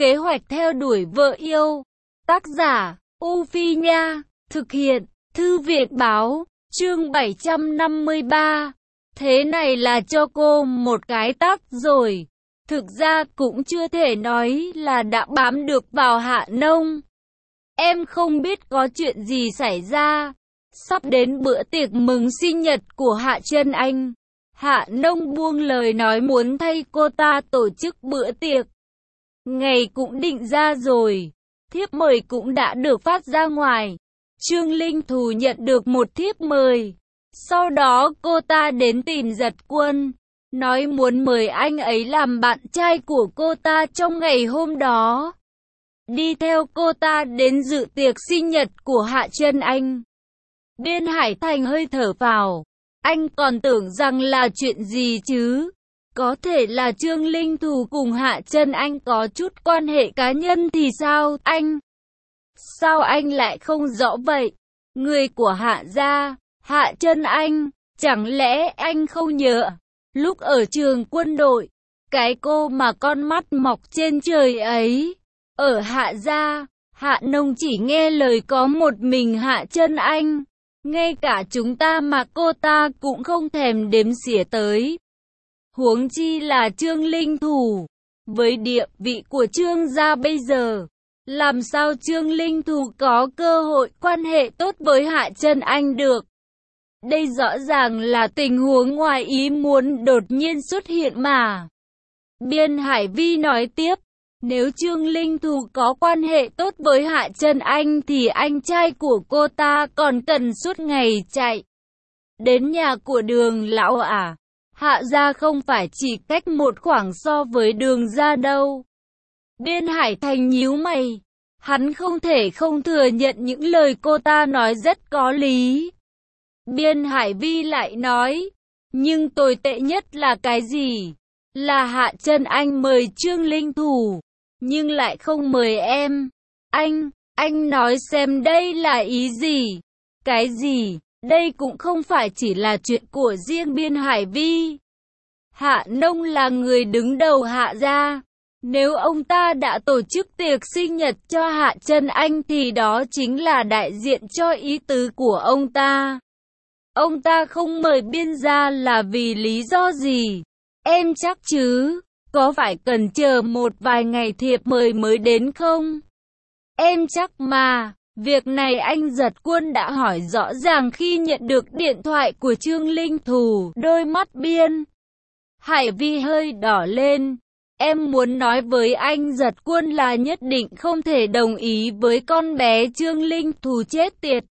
Kế hoạch theo đuổi vợ yêu. Tác giả, U Phi Nha. Thực hiện, Thư viện Báo. Chương 753. Thế này là cho cô một cái tát rồi. Thực ra cũng chưa thể nói là đã bám được vào Hạ Nông. Em không biết có chuyện gì xảy ra. Sắp đến bữa tiệc mừng sinh nhật của Hạ Trân Anh. Hạ Nông buông lời nói muốn thay cô ta tổ chức bữa tiệc. Ngày cũng định ra rồi. Thiếp mời cũng đã được phát ra ngoài. Trương Linh Thù nhận được một thiếp mời. Sau đó cô ta đến tìm Giật Quân, nói muốn mời anh ấy làm bạn trai của cô ta trong ngày hôm đó. Đi theo cô ta đến dự tiệc sinh nhật của Hạ Trân Anh. Biên Hải Thành hơi thở phào. Anh còn tưởng rằng là chuyện gì chứ. Có thể là Trương Linh Thù cùng Hạ Trân Anh có chút quan hệ cá nhân thì sao anh? Sao anh lại không rõ vậy? Người của Hạ gia, Hạ Trân Anh, chẳng lẽ anh không nhớ? Lúc ở trường quân đội, cái cô mà con mắt mọc trên trời ấy, ở Hạ gia, Hạ Nông chỉ nghe lời có một mình Hạ Trân Anh. Ngay cả chúng ta mà cô ta cũng không thèm đếm xỉa tới. Huống chi là Trương Linh Thù. Với địa vị của Trương gia bây giờ, làm sao Trương Linh Thù có cơ hội quan hệ tốt với Hạ Trân Anh được? Đây rõ ràng là tình huống ngoài ý muốn đột nhiên xuất hiện mà. Biên Hải Vi nói tiếp, nếu Trương Linh Thù có quan hệ tốt với Hạ Trân Anh thì anh trai của cô ta còn cần suốt ngày chạy đến nhà của Đường lão à? Hạ gia không phải chỉ cách một khoảng so với Đường gia đâu. Biên Hải Thành nhíu mày. Hắn không thể không thừa nhận những lời cô ta nói rất có lý. Biên Hải Vi lại nói, nhưng tồi tệ nhất là cái gì? Là Hạ Trân Anh mời Trương Linh Thù, nhưng lại không mời em. Anh nói xem đây là ý gì? Cái gì? Đây cũng không phải chỉ là chuyện của riêng Biên Hải Vi. Hạ Nông là người đứng đầu Hạ gia. Nếu ông ta đã tổ chức tiệc sinh nhật cho Hạ Trân Anh thì đó chính là đại diện cho ý tứ của ông ta. Ông ta không mời Biên gia là vì lý do gì? Em chắc chứ? Có phải cần chờ một vài ngày thiệp mời mới đến không? Em chắc mà. Việc này anh Giật Quân đã hỏi rõ ràng khi nhận được điện thoại của Trương Linh Thù. Đôi mắt Biên Hải Vi hơi đỏ lên. Em muốn nói với anh Giật Quân là nhất định không thể đồng ý với con bé Trương Linh Thù chết tiệt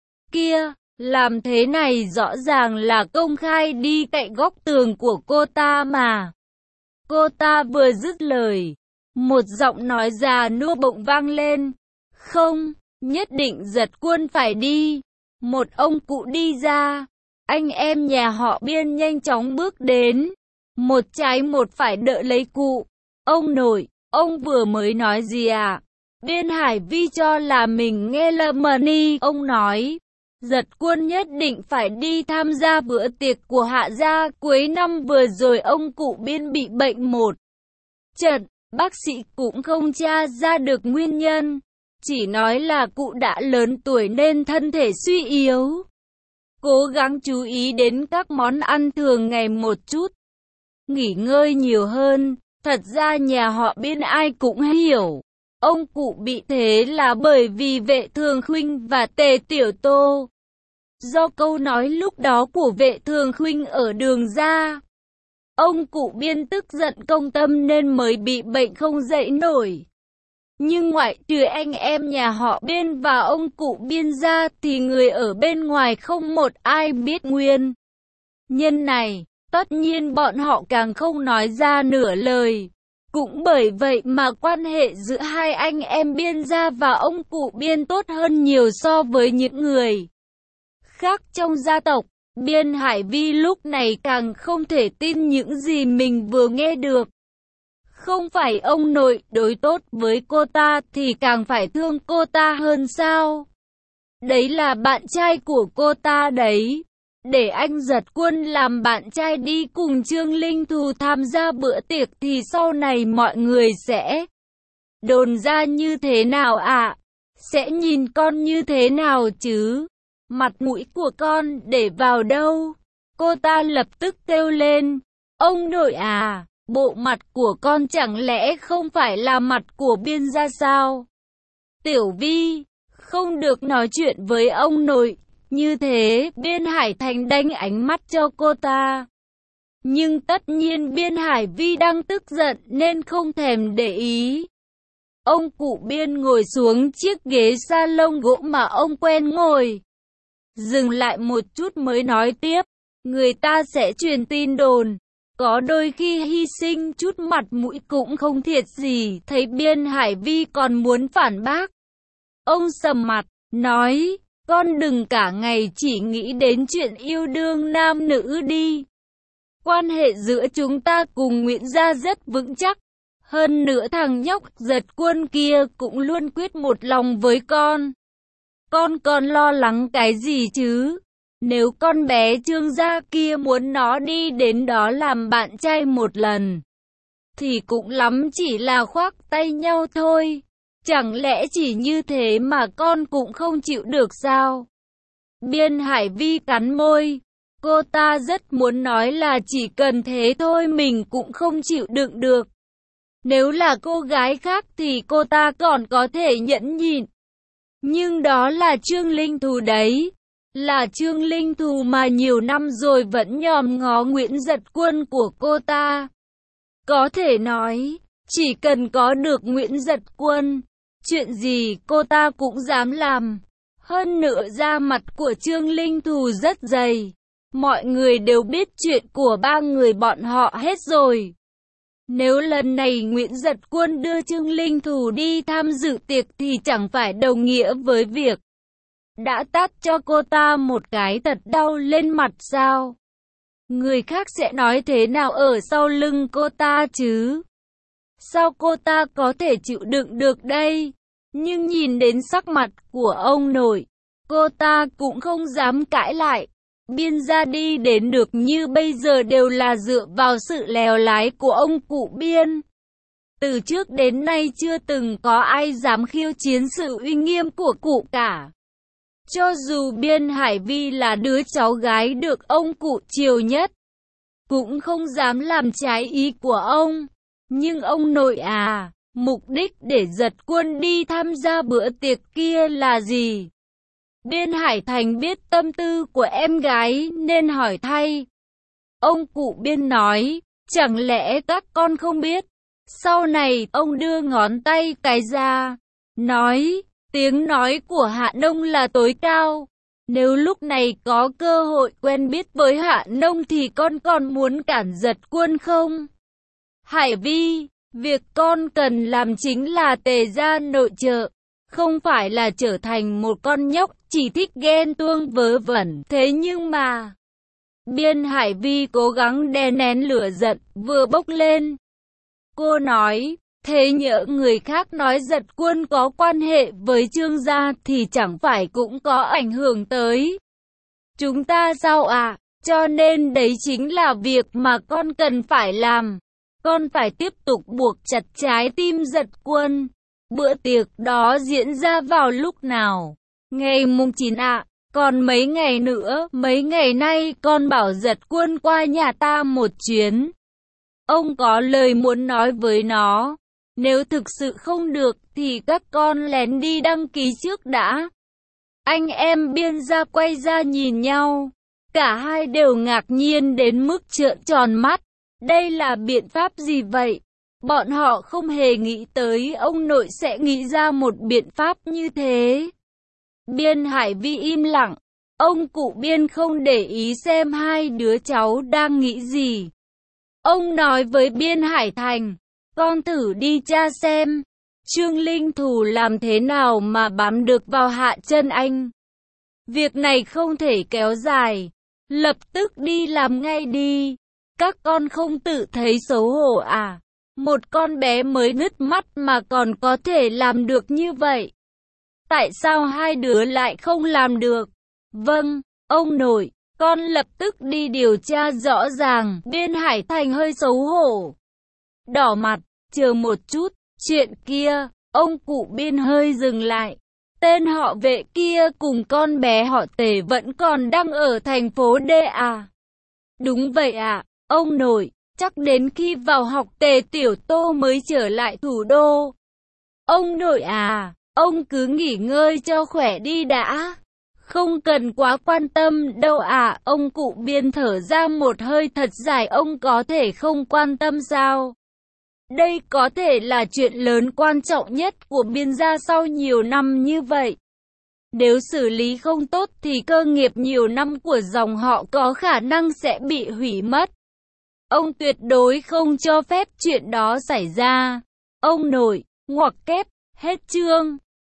kia. Làm thế này rõ ràng là công khai đi cạnh góc tường của cô ta mà. Cô ta vừa dứt lời, một giọng nói già nua bỗng vang lên. Không, nhất định Giật Quân phải đi. Một ông cụ đi ra. Anh em nhà họ Biên nhanh chóng bước đến. Một trái một phải đỡ lấy cụ. Ông nội, ông vừa mới nói gì à? Biên Hải Vi cho là mình nghe lầm đi. Ông nói, Giật Quân nhất định phải đi tham gia bữa tiệc của Hạ gia. Cuối năm vừa rồi ông cụ Biên bị bệnh một trận. Bác sĩ cũng không tra ra được nguyên nhân. Chỉ nói là cụ đã lớn tuổi nên thân thể suy yếu. Cố gắng chú ý đến các món ăn thường ngày một chút. Nghỉ ngơi nhiều hơn. Thật ra nhà họ Biên ai cũng hiểu. Ông cụ bị thế là bởi vì Vệ Thường Khuynh và Tề Tiểu Tô. Do câu nói lúc đó của Vệ Thường Khuynh ở Đường gia. Ông cụ Biên tức giận công tâm nên mới bị bệnh không dậy nổi. Nhưng ngoại trừ anh em nhà họ Biên và ông cụ Biên ra thì người ở bên ngoài không một ai biết nguyên nhân này. Tất nhiên bọn họ càng không nói ra nửa lời. Cũng bởi vậy mà quan hệ giữa hai anh em Biên gia và ông cụ Biên tốt hơn nhiều so với những người khác trong gia tộc. Biên Hải Vi lúc này càng không thể tin những gì mình vừa nghe được. Không phải ông nội đối tốt với cô ta thì càng phải thương cô ta hơn sao? Đấy là bạn trai của cô ta đấy. Để anh Giật Quân làm bạn trai đi cùng Trương Linh Thù tham gia bữa tiệc thì sau này mọi người sẽ Đồn ra như thế nào ạ? Sẽ nhìn con như thế nào chứ? Mặt mũi của con để vào đâu? Cô ta lập tức kêu lên. Ông nội à, bộ mặt của con chẳng lẽ không phải là mặt của Biên gia sao? Tiểu Vi, không được nói chuyện với ông nội. Như thế, Biên Hải Thành đánh ánh mắt cho cô ta. Nhưng tất nhiên Biên Hải Vi đang tức giận nên không thèm để ý. Ông cụ Biên ngồi xuống chiếc ghế salon gỗ mà ông quen ngồi. Dừng lại một chút mới nói tiếp. Người ta sẽ truyền tin đồn. Có đôi khi hy sinh chút mặt mũi cũng không thiệt gì. Thấy Biên Hải Vi còn muốn phản bác. Ông sầm mặt, nói, con đừng cả ngày chỉ nghĩ đến chuyện yêu đương nam nữ đi. Quan hệ giữa chúng ta cùng Nguyễn gia rất vững chắc. Hơn nữa thằng nhóc Giật Quân kia cũng luôn quyết một lòng với con. Con còn lo lắng cái gì chứ? Nếu con bé Trương gia kia muốn nó đi đến đó làm bạn trai một lần, thì cũng lắm chỉ là khoác tay nhau thôi. Chẳng lẽ chỉ như thế mà con cũng không chịu được sao? Biên Hải Vi cắn môi. Cô ta rất muốn nói là chỉ cần thế thôi mình cũng không chịu đựng được. Nếu là cô gái khác thì cô ta còn có thể nhẫn nhịn. Nhưng đó là Trương Linh Thù đấy. Là Trương Linh Thù mà nhiều năm rồi vẫn nhòm ngó Nguyễn Giật Quân của cô ta. Có thể nói, chỉ cần có được Nguyễn Giật Quân, chuyện gì cô ta cũng dám làm. Hơn nữa da mặt của Trương Linh Thù rất dày. Mọi người đều biết chuyện của ba người bọn họ hết rồi. Nếu lần này Nguyễn Giật Quân đưa Trương Linh Thù đi tham dự tiệc thì chẳng phải đồng nghĩa với việc đã tát cho cô ta một cái thật đau lên mặt sao? Người khác sẽ nói thế nào ở sau lưng cô ta chứ? Sao cô ta có thể chịu đựng được đây? Nhưng nhìn đến sắc mặt của ông nội, cô ta cũng không dám cãi lại. Biên gia đi đến được như bây giờ đều là dựa vào sự lèo lái của ông cụ Biên. Từ trước đến nay chưa từng có ai dám khiêu chiến sự uy nghiêm của cụ cả. Cho dù Biên Hải Vi là đứa cháu gái được ông cụ chiều nhất, cũng không dám làm trái ý của ông. Nhưng ông nội à, mục đích để Giật Quân đi tham gia bữa tiệc kia là gì? Biên Hải Thành biết tâm tư của em gái nên hỏi thay. Ông cụ Biên nói, chẳng lẽ các con không biết? Sau này ông đưa ngón tay cái ra, nói, tiếng nói của Hạ Nông là tối cao. Nếu lúc này có cơ hội quen biết với Hạ Nông thì con còn muốn cản Giật Quân không? Hải Vi, việc con cần làm chính là tề gia nội trợ. Không phải là trở thành một con nhóc chỉ thích ghen tuông vớ vẩn. Thế nhưng mà Biên Hải Vi cố gắng đè nén lửa giận vừa bốc lên. Cô nói, thế nhỡ người khác nói Giật Quân có quan hệ với Trương gia thì chẳng phải cũng có ảnh hưởng tới chúng ta sao ạ? Cho nên đấy chính là việc mà con cần phải làm. Con phải tiếp tục buộc chặt trái tim Giật Quân. Bữa tiệc đó diễn ra vào lúc nào? Ngày mùng 9 ạ. Còn mấy ngày nữa, mấy ngày nay con bảo Giật Quân qua nhà ta một chuyến. Ông có lời muốn nói với nó. Nếu thực sự không được thì các con lén đi đăng ký trước đã. Anh em Biên gia quay ra nhìn nhau. Cả hai đều ngạc nhiên đến mức trợn tròn mắt. Đây là biện pháp gì vậy? Bọn họ không hề nghĩ tới ông nội sẽ nghĩ ra một biện pháp như thế. Biên Hải Vi im lặng. Ông cụ Biên không để ý xem hai đứa cháu đang nghĩ gì. Ông nói với Biên Hải Thành, con thử đi tra xem, Trương Linh Thù làm thế nào mà bám được vào hạ chân anh. Việc này không thể kéo dài, lập tức đi làm ngay đi. Các con không tự thấy xấu hổ à? Một con bé mới nứt mắt mà còn có thể làm được như vậy. Tại sao hai đứa lại không làm được? Vâng, ông nội, con lập tức đi điều tra rõ ràng. Biên Hải Thành hơi xấu hổ, đỏ mặt, chờ một chút, Chuyện kia, ông cụ Biên hơi dừng lại. Tên họ Vệ kia cùng con bé họ Tề vẫn còn đang ở thành phố D à? Đúng vậy ạ, ông nội, chắc đến khi vào học Tề Tiểu Tô mới trở lại thủ đô. Ông nội à, ông cứ nghỉ ngơi cho khỏe đi đã. Không cần quá quan tâm đâu à, ông cụ Biên thở ra một hơi thật dài, ông có thể không quan tâm sao? Đây có thể là chuyện lớn quan trọng nhất của Biên gia sau nhiều năm như vậy. Nếu xử lý không tốt thì cơ nghiệp nhiều năm của dòng họ có khả năng sẽ bị hủy mất. Ông tuyệt đối không cho phép chuyện đó xảy ra. Ông nội, ngoặc kép, hết chương.